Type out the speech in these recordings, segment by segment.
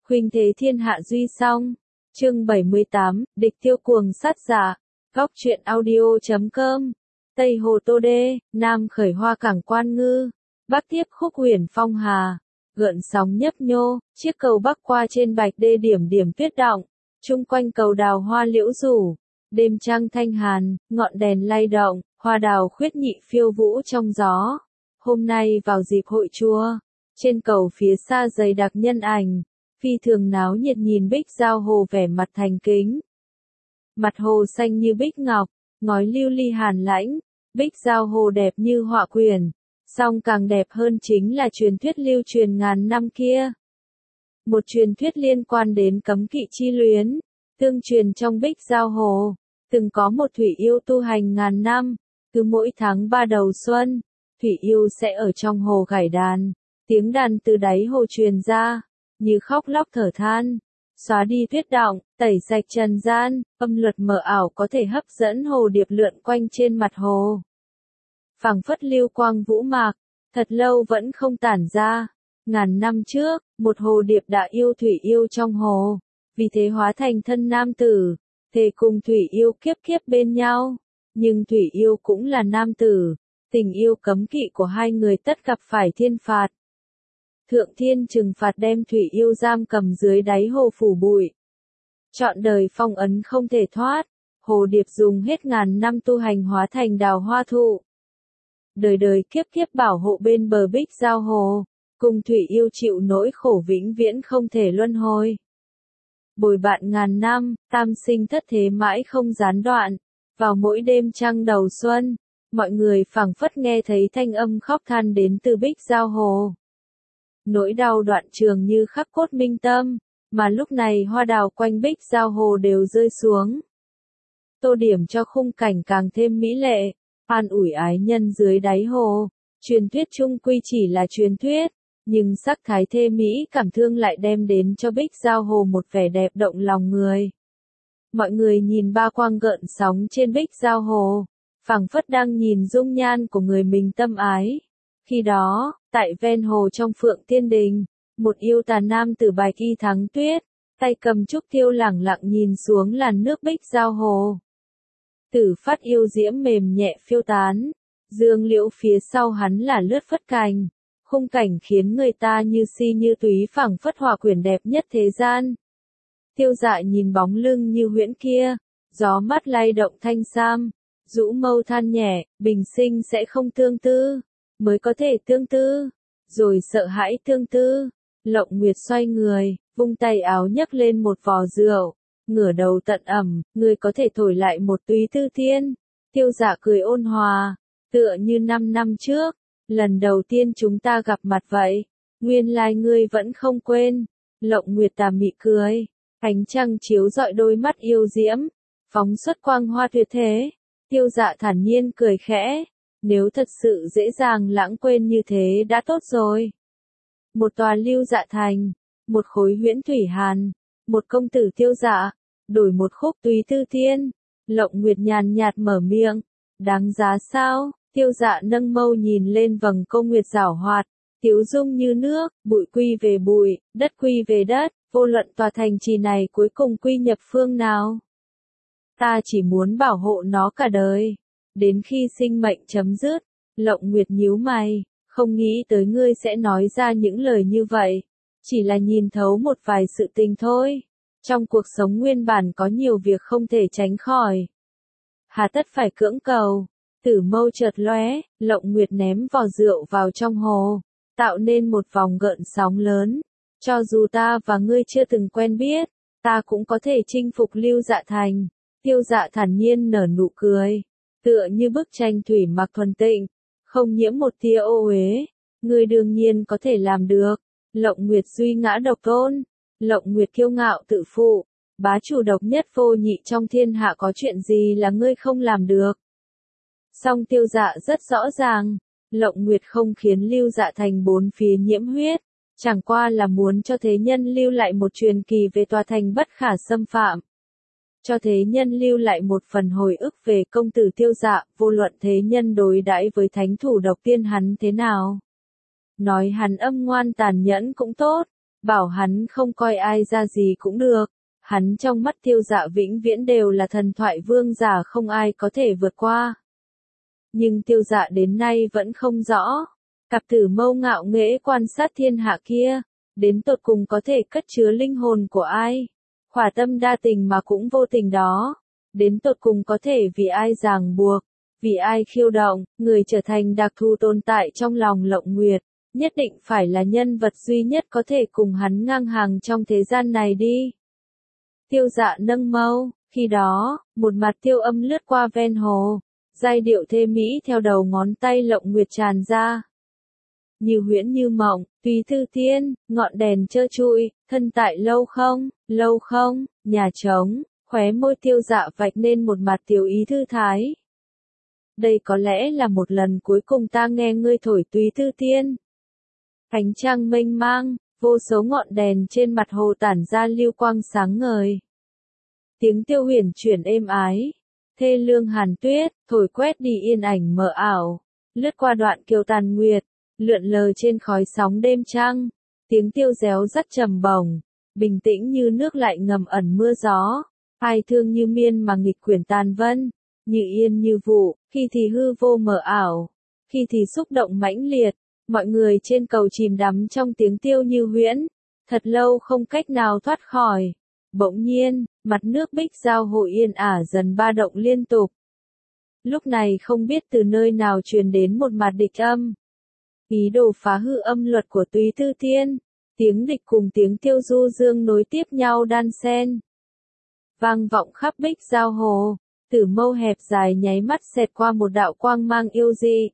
Khuynh thế thiên hạ duy song. Chương 78, địch tiêu cuồng sát giả. Góc truyện audio.com. Tây Hồ Tô Đê, Nam khởi hoa cảng Quan Ngư, Bắc tiếp khúc huyền phong hà. Gợn sóng nhấp nhô, chiếc cầu bắc qua trên bạch đê điểm điểm tuyết đọng. Chung quanh cầu đào hoa liễu rủ. Đêm trăng thanh hàn, ngọn đèn lay động, hoa đào khuyết nhị phiêu vũ trong gió. Hôm nay vào dịp hội chùa, trên cầu phía xa dày đặc nhân ảnh, phi thường náo nhiệt nhìn Bích Giao Hồ vẻ mặt thành kính. Mặt hồ xanh như bích ngọc, ngói lưu ly hàn lãnh, Bích Giao Hồ đẹp như họa quyển, song càng đẹp hơn chính là truyền thuyết lưu truyền ngàn năm kia. Một truyền thuyết liên quan đến cấm kỵ chi luyến, tương truyền trong Bích Giao Hồ, từng có một thủy yêu tu hành ngàn năm, cứ mỗi tháng 3 đầu xuân, thủy yêu sẽ ở trong hồ gảy đàn, tiếng đàn từ đáy hồ truyền ra, như khóc lóc thở than, xóa đi tuyết đọng, tẩy sạch trần gian, âm luật mờ ảo có thể hấp dẫn hồ điệp lượn quanh trên mặt hồ. Phảng phất lưu quang vũ mạc, thật lâu vẫn không tản ra. Ngàn năm trước, một hồ điệp đã yêu thủy yêu trong hồ, vì thế hóa thành thân nam tử, thề cùng thủy yêu kiếp kiếp bên nhau. Nhưng thủy yêu cũng là nam tử, tình yêu cấm kỵ của hai người tất gặp phải thiên phạt. Thượng thiên trừng phạt đem thủy yêu giam cầm dưới đáy hồ phủ bụi. Trọn đời phong ấn không thể thoát, hồ điệp dùng hết ngàn năm tu hành hóa thành đào hoa thụ. Đời đời kiếp kiếp bảo hộ bên bờ Bích Giao Hồ, cùng thủy yêu chịu nỗi khổ vĩnh viễn không thể luân hồi. Bồi bạn ngàn năm, tam sinh thất thế mãi không gián đoạn, vào mỗi đêm trăng đầu xuân, mọi người phảng phất nghe thấy thanh âm khóc than đến từ Bích Giao Hồ. Nỗi đau đoạn trường như khắc cốt minh tâm, mà lúc này hoa đào quanh Bích Giao Hồ đều rơi xuống. Tô điểm cho khung cảnh càng thêm mỹ lệ, an ủi ái nhân dưới đáy hồ. Truyền thuyết chung quy chỉ là truyền thuyết, nhưng sắc thái thê mỹ cảm thương lại đem đến cho Bích Giao Hồ một vẻ đẹp động lòng người. Mọi người nhìn ba quang gợn sóng trên Bích Giao Hồ, phảng phất đang nhìn dung nhan của người mình tâm ái. Khi đó, tại ven hồ trong Phượng Tiên Đình, một yêu tà nam tử bạch y thắng tuyết, tay cầm trúc tiêu lẳng lặng nhìn xuống làn nước Bích Giao Hồ. Tử phát yêu diễm mềm nhẹ phiêu tán, dương liễu phía sau hắn là lướt phất cành, khung cảnh khiến người ta như si như túy phảng phất hòa quyển đẹp nhất thế gian. Tiêu Dạ nhìn bóng lưng như huyễn kia, gió mắt lay động thanh sam, rũ mâu than nhẹ, bình sinh sẽ không tương tư, mới có thể tương tư, rồi sợ hãi tương tư. Lộng Nguyệt xoay người, vung tay áo nhấc lên một vò rượu, ngửa đầu tận ẩm, người có thể thổi lại một túy tư thiên. Tiêu Dạ cười ôn hòa, tựa như 5 năm trước, lần đầu tiên chúng ta gặp mặt vậy, nguyên lai ngươi vẫn không quên. Lộng Nguyệt tà mị cười, ánh trăng chiếu rọi đôi mắt yêu diễm, phóng xuất quang hoa tuyệt thế. Tiêu Dạ thản nhiên cười khẽ, nếu thật sự dễ dàng lãng quên như thế đã tốt rồi. Một tòa Lưu Dạ thành, một khối huyễn thủy hàn, một công tử Tiêu Dạ, đổi một khúc túy tư thiên. Lộng Nguyệt nhàn nhạt mở miệng, đáng giá sao? Tiêu Dạ nâng mâu nhìn lên vầng câu nguyệt giảo hoạt, tiếu dung như nước, bụi quy về bụi, đất quy về đất, vô luận tòa thành trì này cuối cùng quy nhập phương nào. Ta chỉ muốn bảo hộ nó cả đời, đến khi sinh mệnh chấm dứt. Lộng Nguyệt nhíu mày, không nghĩ tới ngươi sẽ nói ra những lời như vậy, chỉ là nhìn thấu một vài sự tình thôi. Trong cuộc sống nguyên bản có nhiều việc không thể tránh khỏi, hà tất phải cưỡng cầu. Tử mâu chợt lóe, Lộng Nguyệt ném vò rượu vào trong hồ, tạo nên một vòng gợn sóng lớn. Cho dù ta và ngươi chưa từng quen biết, ta cũng có thể chinh phục Lưu Dạ thành. Tiêu Dạ thản nhiên nở nụ cười, tựa như bức tranh thủy mặc thuần tịnh, không nhiễm một tia ô uế. Ngươi đương nhiên có thể làm được. Lộng Nguyệt duy ngã độc tôn, Lộng Nguyệt kiêu ngạo tự phụ, bá chủ độc nhất vô nhị trong thiên hạ, có chuyện gì là ngươi không làm được. Song Tiêu Dạ rất rõ ràng, Lộng Nguyệt không khiến Lưu Dạ thành bốn phía nhiễm huyết, chẳng qua là muốn cho thế nhân lưu lại một truyền kỳ về tòa thành bất khả xâm phạm. Cho thế nhân lưu lại một phần hồi ức về công tử Tiêu Dạ, vô luận thế nhân đối đãi với thánh thủ độc tiên hắn thế nào. Nói hắn âm ngoan tàn nhẫn cũng tốt, bảo hắn không coi ai ra gì cũng được. Hắn trong mắt Tiêu Dạ vĩnh viễn đều là thần thoại vương giả không ai có thể vượt qua. Nhưng Tiêu Dạ đến nay vẫn không rõ, cặp tử mâu ngạo nghễ quan sát thiên hạ kia, đến tột cùng có thể cất chứa linh hồn của ai. Khỏa tâm đa tình mà cũng vô tình đó, đến tột cùng có thể vì ai ràng buộc, vì ai khiêu động, người trở thành đặc thù tồn tại trong lòng Lộng Nguyệt, nhất định phải là nhân vật duy nhất có thể cùng hắn ngang hàng trong thế gian này đi. Tiêu Dạ nâng mâu, khi đó, một mặt tiêu âm lướt qua ven hồ, giai điệu thê mỹ theo đầu ngón tay Lộng Nguyệt tràn ra. Như huyễn như mộng, tùy thư thiên, ngọn đèn trơ trụi, thân tại lâu không, nhà trống, khóe môi Tiêu Dạ vạch nên một mặt tiểu ý thư thái. Đây có lẽ là một lần cuối cùng ta nghe ngươi thổi tùy thư thiên. Ánh trăng mênh mang, vô số ngọn đèn trên mặt hồ tản ra lưu quang sáng ngời. Tiếng tiêu huyền chuyển êm ái, thê lương hàn tuyết, thổi quét đi yên ảnh mờ ảo, lướt qua đoạn kiều tàn nguyệt, lượn lờ trên khói sóng đêm trăng, tiếng tiêu réo rắt trầm bổng, bình tĩnh như nước lại ngầm ẩn mưa gió, ai thương như miên mà nghịch quyển tàn vân, như yên như vụ, khi thì hư vô mờ ảo, khi thì xúc động mãnh liệt, mọi người trên cầu chìm đắm trong tiếng tiêu như huyễn, thật lâu không cách nào thoát khỏi. Bỗng nhiên, mặt nước bích giao hội yên ả dần ba động liên tục. Lúc này không biết từ nơi nào truyền đến một mặt địch âm. Ý đồ phá hư âm luật của Túy Tư Thiên, tiếng địch cùng tiếng tiêu du dương nối tiếp nhau đan xen. Vang vọng khắp bích giao hồ, tử mâu hẹp dài nháy mắt xẹt qua một đạo quang mang yêu dị.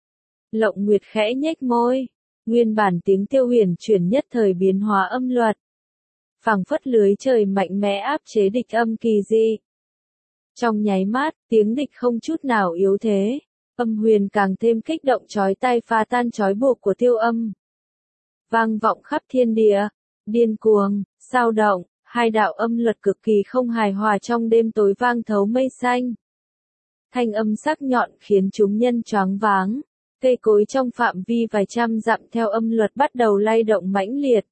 Lộng Nguyệt khẽ nhếch môi, nguyên bản tiếng tiêu huyền chuyển nhất thời biến hóa âm luật. Phảng phất lưới trời mạnh mẽ áp chế địch âm kỳ dị. Trong nháy mắt, tiếng địch không chút nào yếu thế, âm huyền càng thêm kích động chói tai phá tan chói buộc của tiêu âm. Vang vọng khắp thiên địa, điên cuồng, sao động, hai đạo âm luật cực kỳ không hài hòa trong đêm tối vang thấu mây xanh. Thanh âm sắc nhọn khiến chúng nhân choáng váng, cây cối trong phạm vi vài trăm dặm theo âm luật bắt đầu lay động mãnh liệt.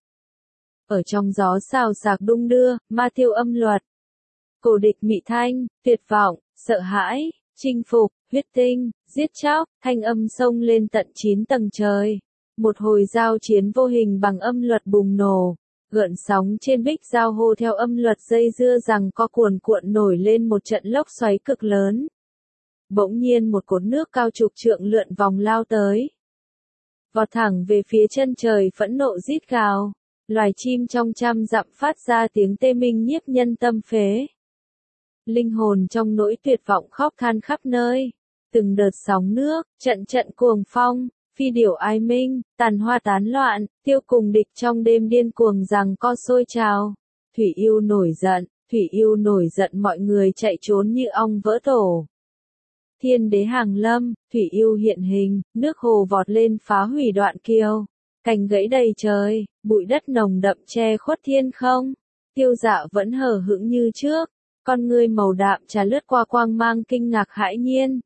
Ở trong gió xào xạc đung đưa, ma tiêu âm luật. Cổ địch mị thanh, tuyệt vọng, sợ hãi, chinh phục, huyết tinh, giết chóc, thanh âm xông lên tận 9 tầng trời. Một hồi giao chiến vô hình bằng âm luật bùng nổ, gợn sóng trên bích giao hồ theo âm luật dây dưa rằng co cuồn cuộn nổi lên một trận lốc xoáy cực lớn. Bỗng nhiên một cột nước cao chục trượng lượn vòng lao tới. Vọt thẳng về phía chân trời phẫn nộ rít gào. Loài chim trong trăm dặm phát ra tiếng tê minh nhiếp nhân tâm phế. Linh hồn trong nỗi tuyệt vọng khóc than khắp nơi. Từng đợt sóng nước, trận trận cuồng phong, phi điểu ai minh, tàn hoa tán loạn, tiêu cùng địch trong đêm điên cuồng rằng co sôi trào. Thủy yêu nổi giận mọi người chạy trốn như ong vỡ tổ. Thiên đế hàng lâm, thủy yêu hiện hình, nước hồ vọt lên phá hủy đoạn kiều. Cành gãy đầy trời, bụi đất nồng đậm che khuất thiên không. Tiêu Dạ vẫn hờ hững như trước, con ngươi màu đạm trà lướt qua quang mang kinh ngạc hãi nhiên.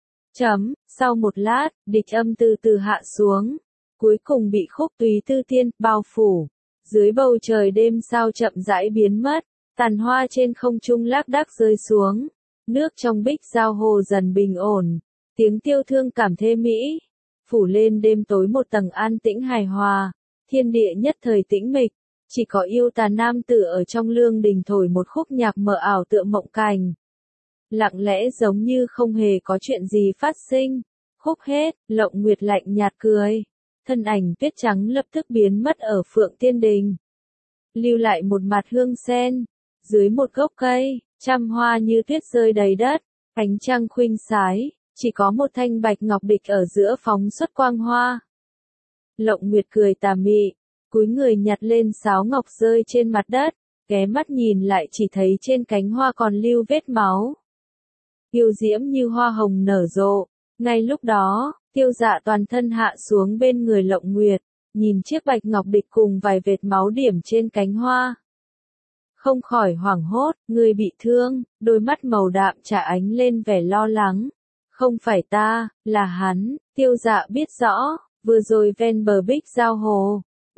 Sau một lát, địch âm từ từ hạ xuống, cuối cùng bị khúc Túy Tư Thiên bao phủ. Dưới bầu trời đêm sao chậm rãi biến mất, tàn hoa trên không trung lác đác rơi xuống, nước trong bích giao hồ dần bình ổn, tiếng tiêu thương cảm thê mỹ. Phủ lên đêm tối một tầng an tĩnh hài hòa, thiên địa nhất thời tĩnh mịch, chỉ có yêu tà nam tử ở trong lương đình thổi một khúc nhạc mờ ảo tựa mộng cảnh. Lặng lẽ giống như không hề có chuyện gì phát sinh, khúc hết, Lộng Nguyệt lạnh nhạt cười, thân ảnh tuyết trắng lập tức biến mất ở Phượng Tiên Đình. Lưu lại một mặt hương sen, dưới một gốc cây, trăm hoa như tuyết rơi đầy đất, ánh trăng khuynh sái. Chỉ có một thanh bạch ngọc địch ở giữa phóng xuất quang hoa. Lộng Nguyệt cười tà mị, cúi người nhặt lên sáo ngọc rơi trên mặt đất, ghé mắt nhìn lại chỉ thấy trên cánh hoa còn lưu vết máu. Yêu diễm như hoa hồng nở rộ, ngay lúc đó, Tiêu Dạ toàn thân hạ xuống bên người Lộng Nguyệt, nhìn chiếc bạch ngọc địch cùng vài vệt máu điểm trên cánh hoa. Không khỏi hoảng hốt, người bị thương, đôi mắt màu đạm trà ánh lên vẻ lo lắng. Không phải ta, là hắn. Tiêu Dạ biết rõ, vừa rồi ven bờ bích giao hồ,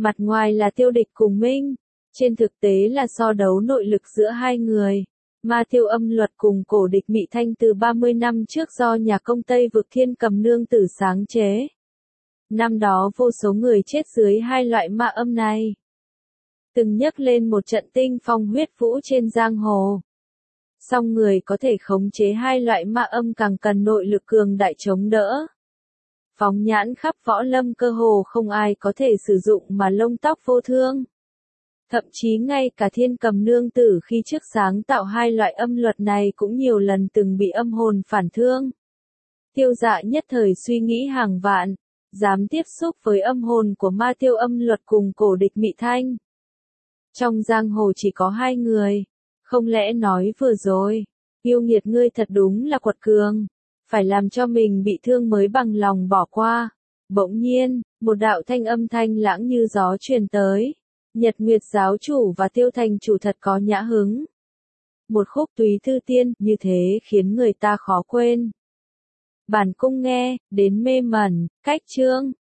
Mặt ngoài là Tiêu Địch cùng Minh, trên thực tế là so đấu nội lực giữa hai người. Ma Tiêu Âm Luật cùng Cổ Địch Mị Thanh từ 30 năm trước do nhà công Tây Vực Thiên Cầm Nương Tử sáng chế. Năm đó vô số người chết dưới hai loại ma âm này. Từng nhấc lên một trận tinh phong huyết vũ trên giang hồ. Song người có thể khống chế hai loại ma âm càng cần nội lực cường đại chống đỡ. Phóng nhãn khắp võ lâm cơ hồ không ai có thể sử dụng mà lông tóc vô thương. Thậm chí ngay cả Thiên Cầm Nương Tử khi trước sáng tạo hai loại âm luật này cũng nhiều lần từng bị âm hồn phản thương. Tiêu Dạ nhất thời suy nghĩ hàng vạn, dám tiếp xúc với âm hồn của Ma Tiêu Âm Luật cùng Cổ Địch Mị Thanh. Trong giang hồ chỉ có hai người, không lẽ nói vừa rồi, yêu nghiệt ngươi thật đúng là quật cường, phải làm cho mình bị thương mới bằng lòng bỏ qua. Bỗng nhiên, một đạo thanh âm thanh lãng như gió truyền tới. Nhật Nguyệt giáo chủ và Tiêu thành chủ thật có nhã hứng. Một khúc Túy Thư Tiên như thế khiến người ta khó quên. Bản cung nghe, đến mê mẩn, cách chương.